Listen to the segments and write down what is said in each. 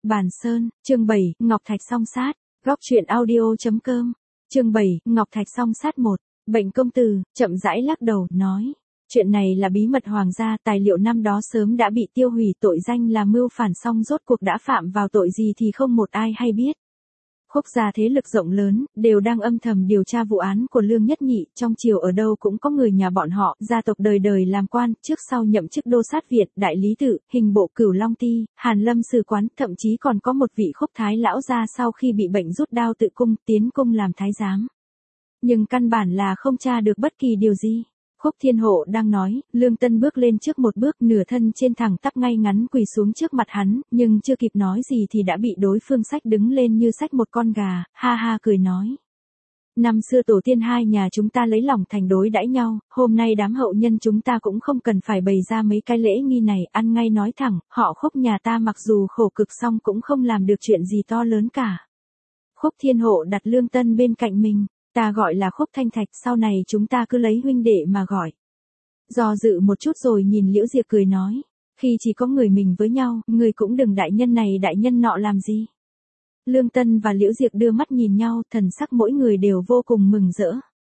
Bàn Sơn, chương 7, Ngọc Thạch song sát, góc truyện audio.com, chương 7, Ngọc Thạch song sát 1, Bệnh công tử, chậm rãi lắc đầu, nói. Chuyện này là bí mật hoàng gia, tài liệu năm đó sớm đã bị tiêu hủy, tội danh là mưu phản, song rốt cuộc đã phạm vào tội gì thì không một ai hay biết. Khúc gia thế lực rộng lớn, đều đang âm thầm điều tra vụ án của Lương Nhất Nhị, trong triều ở đâu cũng có người nhà bọn họ, gia tộc đời đời làm quan, trước sau nhậm chức đô sát Việt, đại lý tự, hình bộ Cửu Long Ti, Hàn Lâm sử quán, thậm chí còn có một vị Khúc thái lão gia sau khi bị bệnh rút đao tự cung, tiến cung làm thái giám. Nhưng căn bản là không tra được bất kỳ điều gì. Khúc Thiên Hộ đang nói, Lương Tân bước lên trước một bước, nửa thân trên thẳng tắp ngay ngắn quỳ xuống trước mặt hắn, nhưng chưa kịp nói gì thì đã bị đối phương xách đứng lên như xách một con gà, ha ha cười nói. Năm xưa tổ tiên hai nhà chúng ta lấy lòng thành đối đãi nhau, hôm nay đám hậu nhân chúng ta cũng không cần phải bày ra mấy cái lễ nghi này, ăn ngay nói thẳng, họ Khúc nhà ta mặc dù khổ cực song cũng không làm được chuyện gì to lớn cả. Khúc Thiên Hộ đặt Lương Tân bên cạnh mình. Ta gọi là Khúc Thanh Thạch, sau này chúng ta cứ lấy huynh đệ mà gọi. Do dự một chút rồi nhìn Liễu Diệp cười nói. Khi chỉ có người mình với nhau, người cũng đừng đại nhân này đại nhân nọ làm gì. Lương Tân và Liễu Diệp đưa mắt nhìn nhau, thần sắc mỗi người đều vô cùng mừng rỡ.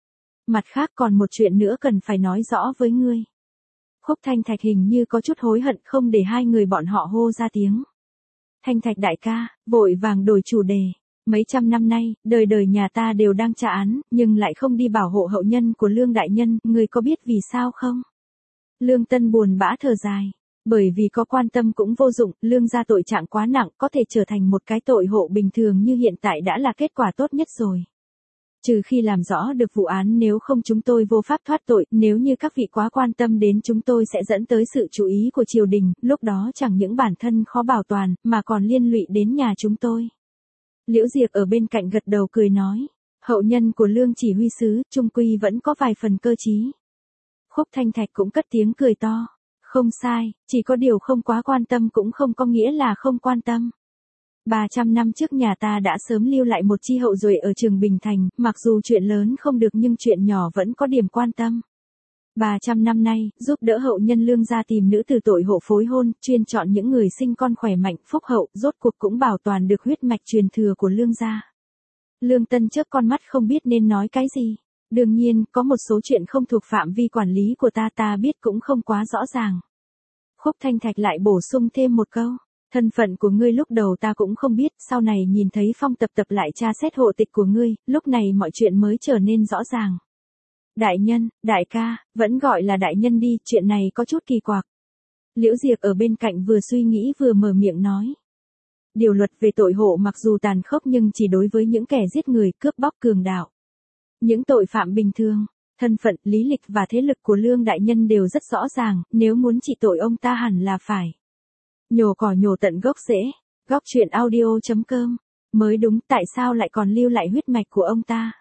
Mặt khác còn một chuyện nữa cần phải nói rõ với ngươi. Khúc Thanh Thạch hình như có chút hối hận không để hai người bọn họ hô ra tiếng. Thanh Thạch đại ca, vội vàng đổi chủ đề. Mấy trăm năm nay, đời đời nhà ta đều đang trả án, nhưng lại không đi bảo hộ hậu nhân của Lương đại nhân, người có biết vì sao không? Lương Tân buồn bã thở dài. Bởi vì có quan tâm cũng vô dụng, Lương gia tội trạng quá nặng, có thể trở thành một cái tội hộ bình thường như hiện tại đã là kết quả tốt nhất rồi. Trừ khi làm rõ được vụ án, nếu không chúng tôi vô pháp thoát tội, nếu như các vị quá quan tâm đến chúng tôi sẽ dẫn tới sự chú ý của triều đình, lúc đó chẳng những bản thân khó bảo toàn, mà còn liên lụy đến nhà chúng tôi. Liễu Diệp ở bên cạnh gật đầu cười nói, hậu nhân của Lương chỉ huy sứ, trung quy vẫn có vài phần cơ trí. Khúc Thanh Thạch cũng cất tiếng cười to, không sai, chỉ có điều không quá quan tâm cũng không có nghĩa là không quan tâm. 300 năm trước nhà ta đã sớm lưu lại một chi hậu duệ ở Trường Bình Thành, mặc dù chuyện lớn không được nhưng chuyện nhỏ vẫn có điểm quan tâm. 300 năm nay, giúp đỡ hậu nhân Lương gia tìm nữ từ tội hộ phối hôn, chuyên chọn những người sinh con khỏe mạnh, phúc hậu, rốt cuộc cũng bảo toàn được huyết mạch truyền thừa của Lương gia. Lương Tân chớp con mắt không biết nên nói cái gì. Đương nhiên, có một số chuyện không thuộc phạm vi quản lý của ta biết cũng không quá rõ ràng. Khúc Thanh Thạch lại bổ sung thêm một câu. Thân phận của ngươi lúc đầu ta cũng không biết, sau này nhìn thấy phong tập lại tra xét hộ tịch của ngươi, lúc này mọi chuyện mới trở nên rõ ràng. Đại nhân, đại ca, vẫn gọi là đại nhân đi, chuyện này có chút kỳ quặc. Liễu Diệp ở bên cạnh vừa suy nghĩ vừa mở miệng nói. Điều luật về tội hộ mặc dù tàn khốc nhưng chỉ đối với những kẻ giết người, cướp bóc cường đạo. Những tội phạm bình thường, thân phận, lý lịch và thế lực của Lương đại nhân đều rất rõ ràng, nếu muốn trị tội ông ta hẳn là phải nhổ cỏ nhổ tận gốc rễ. Góc truyện audio.com, mới đúng, tại sao lại còn lưu lại huyết mạch của ông ta?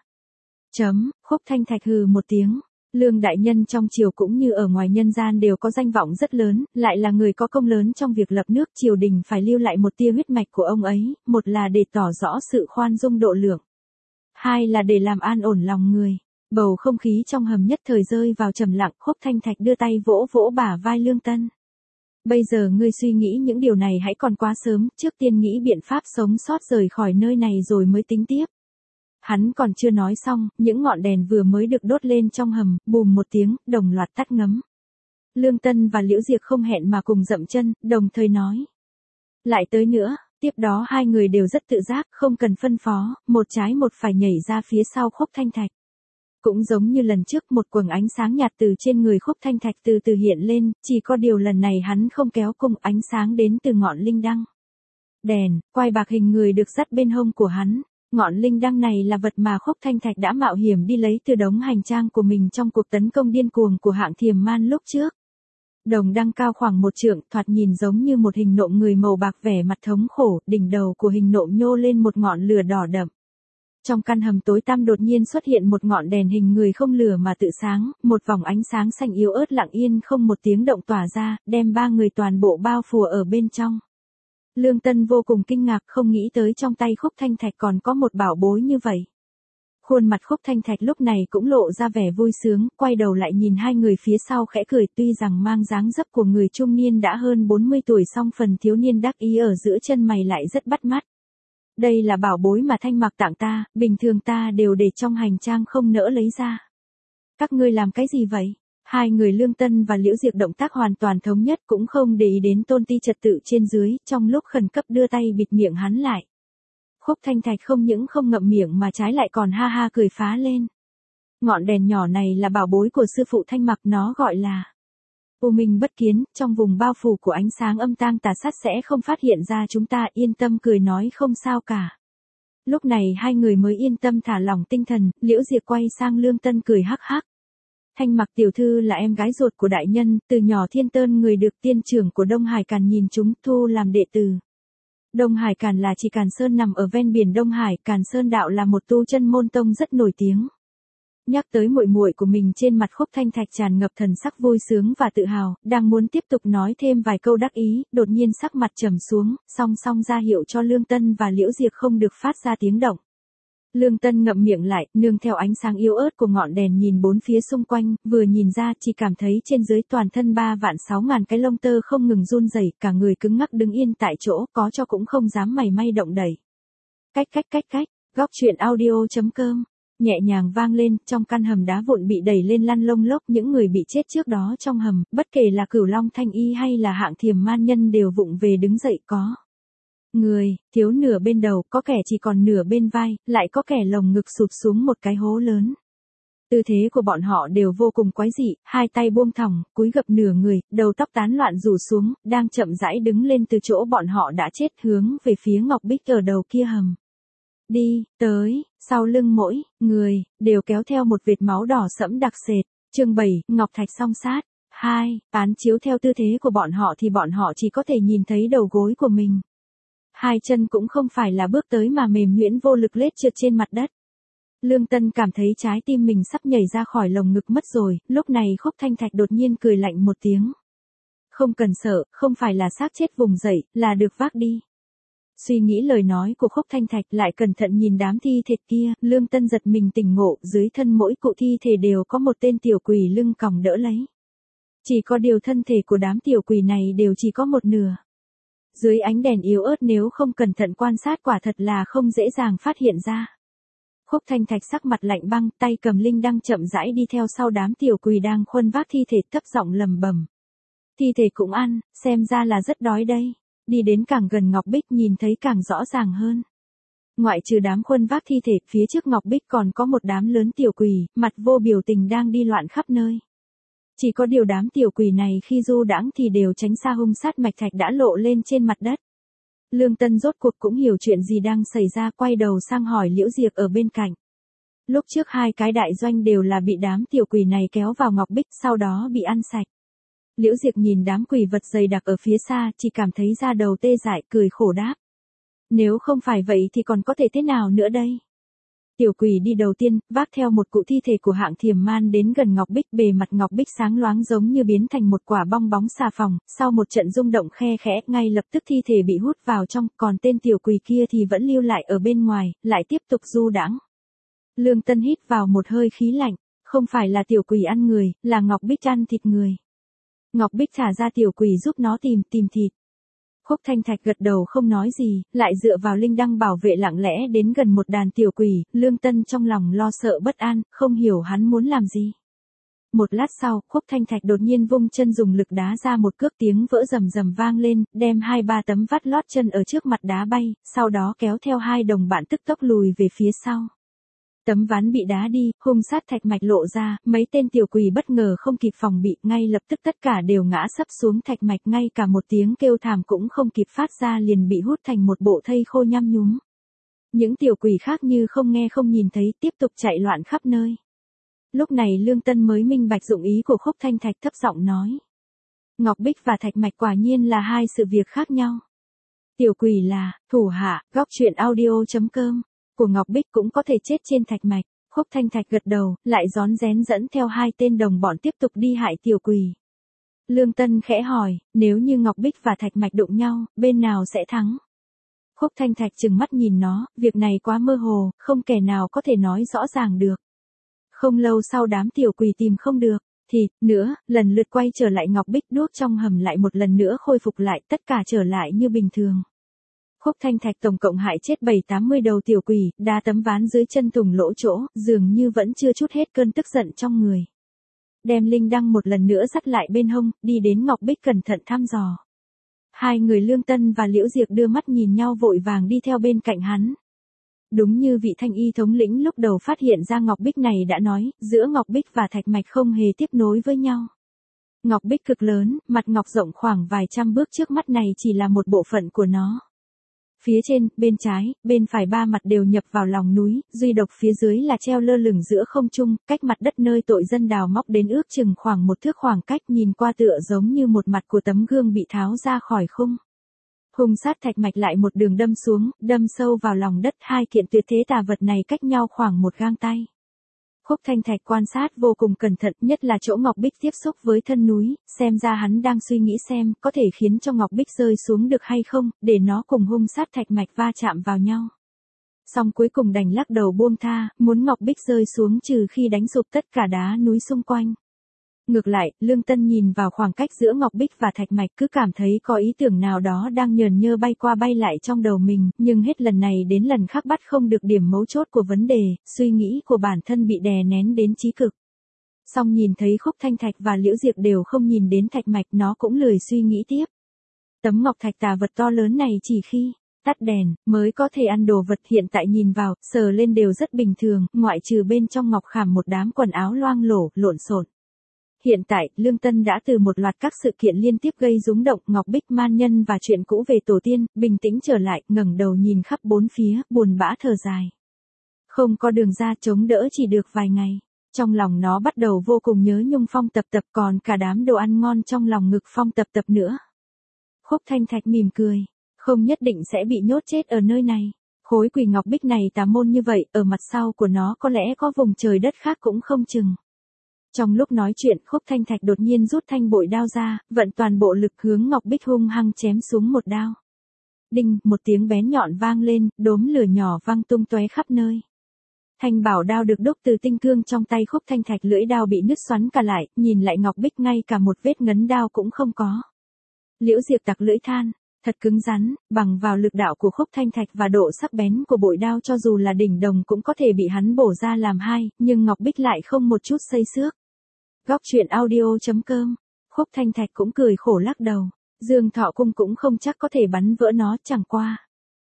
Khúc Thanh Thạch hừ một tiếng. Lương đại nhân trong triều cũng như ở ngoài nhân gian đều có danh vọng rất lớn, lại là người có công lớn trong việc lập nước, triều đình phải lưu lại một tia huyết mạch của ông ấy, một là để tỏ rõ sự khoan dung độ lượng, hai là để làm an ổn lòng người. Bầu không khí trong hầm nhất thời rơi vào trầm lặng, Khúc Thanh Thạch đưa tay vỗ vỗ bả vai Lương Tân. Bây giờ ngươi suy nghĩ những điều này hãy còn quá sớm, trước tiên nghĩ biện pháp sống sót rời khỏi nơi này rồi mới tính tiếp. Hắn còn chưa nói xong, những ngọn đèn vừa mới được đốt lên trong hầm, bùm một tiếng, đồng loạt tắt ngấm. Lương Tân và Liễu Diệp không hẹn mà cùng dậm chân, đồng thời nói. Lại tới nữa, tiếp đó hai người đều rất tự giác, không cần phân phó, một trái một phải nhảy ra phía sau Khúc Thanh Thạch. Cũng giống như lần trước, một quầng ánh sáng nhạt từ trên người Khúc Thanh Thạch từ từ hiện lên, chỉ có điều lần này hắn không kéo cung, ánh sáng đến từ ngọn linh đăng. Đèn, quai bạc hình người được dắt bên hông của hắn. Ngọn linh đăng này là vật mà Khúc Thanh Thạch đã mạo hiểm đi lấy từ đống hành trang của mình trong cuộc tấn công điên cuồng của hạng Thiềm Man lúc trước. Đồng đăng cao khoảng 1 trượng, thoạt nhìn giống như một hình nộm người màu bạc vẻ mặt thống khổ, đỉnh đầu của hình nộm nhô lên một ngọn lửa đỏ đậm. Trong căn hầm tối tăm đột nhiên xuất hiện một ngọn đèn hình người không lửa mà tự sáng, một vòng ánh sáng xanh yếu ớt lặng yên không một tiếng động tỏa ra, đem ba người toàn bộ bao phủ ở bên trong. Lương Tân vô cùng kinh ngạc, không nghĩ tới trong tay Khúc Thanh Thạch còn có một bảo bối như vậy. Khuôn mặt Khúc Thanh Thạch lúc này cũng lộ ra vẻ vui sướng, quay đầu lại nhìn hai người phía sau khẽ cười, tuy rằng mang dáng dấp của người trung niên đã hơn 40 tuổi song phần thiếu niên đắc ý ở giữa chân mày lại rất bắt mắt. Đây là bảo bối mà Thanh Mặc tặng ta, bình thường ta đều để trong hành trang không nỡ lấy ra. Các ngươi làm cái gì vậy? Hai người Lương Tân và Liễu Diệp động tác hoàn toàn thống nhất, cũng không để ý đến tôn ti trật tự trên dưới, trong lúc khẩn cấp đưa tay bịt miệng hắn lại. Khúc Thanh Thạch không những không ngậm miệng mà trái lại còn ha ha cười phá lên. Ngọn đèn nhỏ này là bảo bối của sư phụ Thanh Mặc, nó gọi là U Minh Bất Kiến, trong vùng bao phủ của ánh sáng âm tang tà sát sẽ không phát hiện ra chúng ta, yên tâm, cười nói không sao cả. Lúc này hai người mới yên tâm thả lỏng tinh thần, Liễu Diệp quay sang Lương Tân cười hắc hắc. Thanh Mặc tiểu thư là em gái ruột của đại nhân, từ nhỏ Thiên Tơn người được tiên trưởng của Đông Hải Càn nhìn chúng thu làm đệ tử. Đông Hải Càn là chỉ Càn Sơn nằm ở ven biển Đông Hải, Càn Sơn đạo là một tu chân môn tông rất nổi tiếng. Nhắc tới muội muội của mình, trên mặt Khúc Thanh Thạch tràn ngập thần sắc vui sướng và tự hào, đang muốn tiếp tục nói thêm vài câu đắc ý, đột nhiên sắc mặt trầm xuống, song song ra hiệu cho Lương Tân và Liễu Diệp không được phát ra tiếng động. Lương Tân ngậm miệng lại, nương theo ánh sáng yếu ớt của ngọn đèn nhìn bốn phía xung quanh, vừa nhìn ra chỉ cảm thấy trên dưới toàn thân 3.600.000 cái lông tơ không ngừng run rẩy, cả người cứng ngắc đứng yên tại chỗ, có cho cũng không dám mảy may động đẩy. Cách, góc truyện audio.com nhẹ nhàng vang lên, trong căn hầm đá vụn bị đẩy lên lăn lông lốc, những người bị chết trước đó trong hầm, bất kể là Cửu Long Thanh Y hay là Hạng Thiềm Man Nhân đều vụng về đứng dậy, có người thiếu nửa bên đầu, có kẻ chỉ còn nửa bên vai, lại có kẻ lồng ngực sụt xuống một cái hố lớn. Tư thế của bọn họ đều vô cùng quái dị, hai tay buông thõng, cúi gập nửa người, đầu tóc tán loạn rủ xuống, đang chậm rãi đứng lên từ chỗ bọn họ đã chết, hướng về phía Ngọc Bích ở đầu kia hầm. Đi tới, sau lưng mỗi người đều kéo theo một vệt máu đỏ sẫm đặc sệt. Chương 7, Ngọc Thạch song sát. 2, án chiếu theo tư thế của bọn họ thì bọn họ chỉ có thể nhìn thấy đầu gối của mình. Hai chân cũng không phải là bước tới mà mềm nhũn vô lực lết trượt trên mặt đất. Lương Tân cảm thấy trái tim mình sắp nhảy ra khỏi lồng ngực mất rồi, lúc này Khúc Thanh Thạch đột nhiên cười lạnh một tiếng. Không cần sợ, không phải là xác chết vùng dậy, là được vác đi. Suy nghĩ lời nói của Khúc Thanh Thạch, lại cẩn thận nhìn đám thi thể kia, Lương Tân giật mình tỉnh ngộ, dưới thân mỗi cụ thi thể đều có một tên tiểu quỷ lưng còng đỡ lấy. Chỉ có điều thân thể của đám tiểu quỷ này đều chỉ có một nửa. Dưới ánh đèn yếu ớt nếu không cẩn thận quan sát quả thật là không dễ dàng phát hiện ra. Khúc Thanh Thạch sắc mặt lạnh băng, tay cầm linh đăng chậm rãi đi theo sau đám tiểu quỷ đang khuân vác thi thể, thấp giọng lầm bầm. Thi thể cũng ăn, xem ra là rất đói đây. Đi đến càng gần Ngọc Bích nhìn thấy càng rõ ràng hơn. Ngoại trừ đám khuân vác thi thể, phía trước Ngọc Bích còn có một đám lớn tiểu quỷ, mặt vô biểu tình đang đi loạn khắp nơi. Chỉ có điều đám tiểu quỷ này khi du đãng thì đều tránh xa hung sát mạch thạch đã lộ lên trên mặt đất. Lương Tân rốt cuộc cũng hiểu chuyện gì đang xảy ra, quay đầu sang hỏi Liễu Diệp ở bên cạnh. Lúc trước hai cái đại doanh đều là bị đám tiểu quỷ này kéo vào Ngọc Bích, sau đó bị ăn sạch. Liễu Diệp nhìn đám quỷ vật dày đặc ở phía xa, chỉ cảm thấy da đầu tê dại, cười khổ đáp. Nếu không phải vậy thì còn có thể thế nào nữa đây? Tiểu quỷ đi đầu tiên, vác theo một cụ thi thể của Hạng Thiềm Man đến gần Ngọc Bích, bề mặt Ngọc Bích sáng loáng giống như biến thành một quả bong bóng xà phòng, sau một trận rung động khe khẽ, ngay lập tức thi thể bị hút vào trong, còn tên tiểu quỷ kia thì vẫn lưu lại ở bên ngoài, lại tiếp tục du đãng. Lương Tân hít vào một hơi khí lạnh, không phải là tiểu quỷ ăn người, là Ngọc Bích ăn thịt người. Ngọc Bích thả ra tiểu quỷ giúp nó tìm thịt. Khúc Thanh Thạch gật đầu không nói gì, lại dựa vào linh đăng bảo vệ lặng lẽ đến gần một đàn tiểu quỷ, Lương Tân trong lòng lo sợ bất an, không hiểu hắn muốn làm gì. Một lát sau, Khúc Thanh Thạch đột nhiên vung chân dùng lực đá ra một cước, tiếng vỡ rầm rầm vang lên, đem 2-3 tấm vát lót chân ở trước mặt đá bay, sau đó kéo theo hai đồng bạn tức tốc lùi về phía sau. Tấm ván bị đá đi, hung sát thạch mạch lộ ra, mấy tên tiểu quỷ bất ngờ không kịp phòng bị, ngay lập tức tất cả đều ngã sấp xuống thạch mạch, ngay cả một tiếng kêu thảm cũng không kịp phát ra liền bị hút thành một bộ thây khô nhăm nhúm. Những tiểu quỷ khác như không nghe không nhìn thấy, tiếp tục chạy loạn khắp nơi. Lúc này Lương Tân mới minh bạch dụng ý của Khúc Thanh Thạch, thấp giọng nói. Ngọc Bích và thạch mạch quả nhiên là hai sự việc khác nhau. Tiểu quỷ là thủ hạ, góc truyện audio.com của Ngọc Bích cũng có thể chết trên thạch mạch. Khúc Thanh Thạch gật đầu, lại rón rén dẫn theo hai tên đồng bọn tiếp tục đi hại tiểu quỷ. Lương Tân khẽ hỏi, nếu như Ngọc Bích và thạch mạch đụng nhau, bên nào sẽ thắng? Khúc Thanh Thạch trừng mắt nhìn nó, việc này quá mơ hồ, không kẻ nào có thể nói rõ ràng được. Không lâu sau đám tiểu quỷ tìm không được, thì, nữa, lần lượt quay trở lại ngọc bích đuốc trong hầm lại một lần nữa khôi phục lại, tất cả trở lại như bình thường. Khúc Thanh Thạch tổng cộng hại chết 7-80 đầu tiểu quỷ, đá tấm ván dưới chân thủng lỗ chỗ, dường như vẫn chưa chút hết cơn tức giận trong người. Đem linh đăng một lần nữa dắt lại bên hông, đi đến ngọc bích cẩn thận thăm dò. Hai người Lương Tân và Liễu Diệp đưa mắt nhìn nhau vội vàng đi theo bên cạnh hắn. Đúng như vị thanh y thống lĩnh lúc đầu phát hiện ra ngọc bích này đã nói, giữa ngọc bích và thạch mạch không hề tiếp nối với nhau. Ngọc bích cực lớn, mặt ngọc rộng khoảng vài trăm bước trước mắt này chỉ là một bộ phận của nó. Phía trên, bên trái, bên phải ba mặt đều nhập vào lòng núi, duy độc phía dưới là treo lơ lửng giữa không trung, cách mặt đất nơi tội dân đào móc đến ước chừng khoảng một thước khoảng cách, nhìn qua tựa giống như một mặt của tấm gương bị tháo ra khỏi khung. Hung sát thạch mạch lại một đường đâm xuống, đâm sâu vào lòng đất, hai kiện tuyệt thế tà vật này cách nhau khoảng một gang tay. Khúc Thanh Thạch quan sát vô cùng cẩn thận, nhất là chỗ ngọc bích tiếp xúc với thân núi, xem ra hắn đang suy nghĩ xem có thể khiến cho ngọc bích rơi xuống được hay không, để nó cùng hung sát thạch mạch va chạm vào nhau. Xong cuối cùng đành lắc đầu buông tha, muốn ngọc bích rơi xuống trừ khi đánh sụp tất cả đá núi xung quanh. Ngược lại, Lương Tân nhìn vào khoảng cách giữa ngọc bích và thạch mạch cứ cảm thấy có ý tưởng nào đó đang nhờn nhơ bay qua bay lại trong đầu mình, nhưng hết lần này đến lần khác bắt không được điểm mấu chốt của vấn đề, suy nghĩ của bản thân bị đè nén đến chí cực. Xong nhìn thấy Khúc Thanh Thạch và Liễu Diệp đều không nhìn đến thạch mạch, nó cũng lười suy nghĩ tiếp. Tấm ngọc thạch tà vật to lớn này chỉ khi tắt đèn mới có thể ăn đồ vật, hiện tại nhìn vào, sờ lên đều rất bình thường, ngoại trừ bên trong ngọc khảm một đám quần áo loang lổ, lộn xộn. Hiện tại, Lương Tân đã từ một loạt các sự kiện liên tiếp gây rúng động, ngọc bích man nhân và chuyện cũ về tổ tiên, bình tĩnh trở lại, ngẩng đầu nhìn khắp bốn phía, buồn bã thở dài. Không có đường ra chống đỡ chỉ được vài ngày. Trong lòng nó bắt đầu vô cùng nhớ Nhung Phong Tập Tập, còn cả đám đồ ăn ngon trong lòng ngực Phong Tập Tập nữa. Khúc Thanh Thạch mỉm cười, không nhất định sẽ bị nhốt chết ở nơi này. Khối quỷ ngọc bích này tà môn như vậy, ở mặt sau của nó có lẽ có vùng trời đất khác cũng không chừng. Trong lúc nói chuyện, Khúc Thanh Thạch đột nhiên rút thanh bội đao ra, vận toàn bộ lực hướng ngọc bích hung hăng chém xuống một đao. Đinh, một tiếng bén nhọn vang lên, đốm lửa nhỏ vang tung tóe khắp nơi. Thanh bảo đao được đúc từ tinh cương trong tay Khúc Thanh Thạch, lưỡi đao bị nứt xoắn cả lại, nhìn lại ngọc bích ngay cả một vết ngấn đao cũng không có. Liễu Diệp tặc lưỡi than, thật cứng rắn, bằng vào lực đạo của Khúc Thanh Thạch và độ sắc bén của bội đao cho dù là đỉnh đồng cũng có thể bị hắn bổ ra làm hai, nhưng ngọc bích lại không một chút xây xước. Góc truyện audio.com, Khúc Thanh Thạch cũng cười khổ lắc đầu, Dương Thọ Cung cũng không chắc có thể bắn vỡ nó, chẳng qua.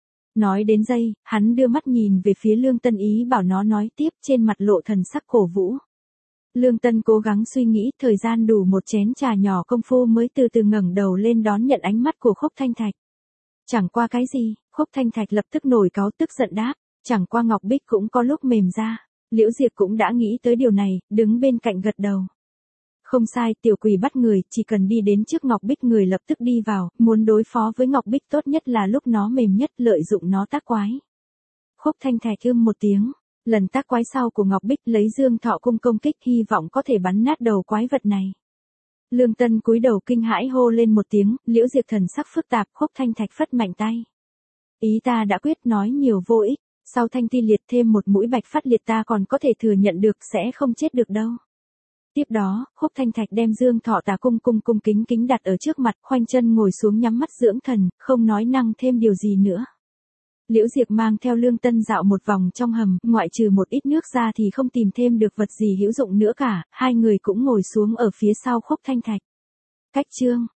Nói đến đây, hắn đưa mắt nhìn về phía Lương Tân ý bảo nó nói tiếp, trên mặt lộ thần sắc cổ vũ. Lương Tân cố gắng suy nghĩ, thời gian đủ một chén trà nhỏ công phu mới từ từ ngẩng đầu lên đón nhận ánh mắt của Khúc Thanh Thạch. Chẳng qua cái gì, Khúc Thanh Thạch lập tức nổi cáu tức giận đáp, chẳng qua ngọc bích cũng có lúc mềm ra. Liễu Diệp cũng đã nghĩ tới điều này, đứng bên cạnh gật đầu. Không sai, tiểu quỷ bắt người, chỉ cần đi đến trước ngọc bích người lập tức đi vào, muốn đối phó với ngọc bích tốt nhất là lúc nó mềm nhất, lợi dụng nó tác quái. Khúc Thanh Thạch một tiếng, lần tác quái sau của ngọc bích lấy Dương Thọ Cung công kích, hy vọng có thể bắn nát đầu quái vật này. Lương Tân cúi đầu kinh hãi hô lên một tiếng, Liễu Diệp thần sắc phức tạp, Khúc Thanh Thạch phất mạnh tay. Ý ta đã quyết, nói nhiều vô ích, sau thanh ti liệt thêm một mũi bạch phát liệt ta còn có thể thừa nhận được, sẽ không chết được đâu. Tiếp đó, Khúc Thanh Thạch đem Dương Thọ Tà cung cung kính kính đặt ở trước mặt, khoanh chân ngồi xuống nhắm mắt dưỡng thần, không nói năng thêm điều gì nữa. Liễu Diệp mang theo Lương Tân dạo một vòng trong hầm, ngoại trừ một ít nước ra thì không tìm thêm được vật gì hữu dụng nữa cả, hai người cũng ngồi xuống ở phía sau Khúc Thanh Thạch. Cách chương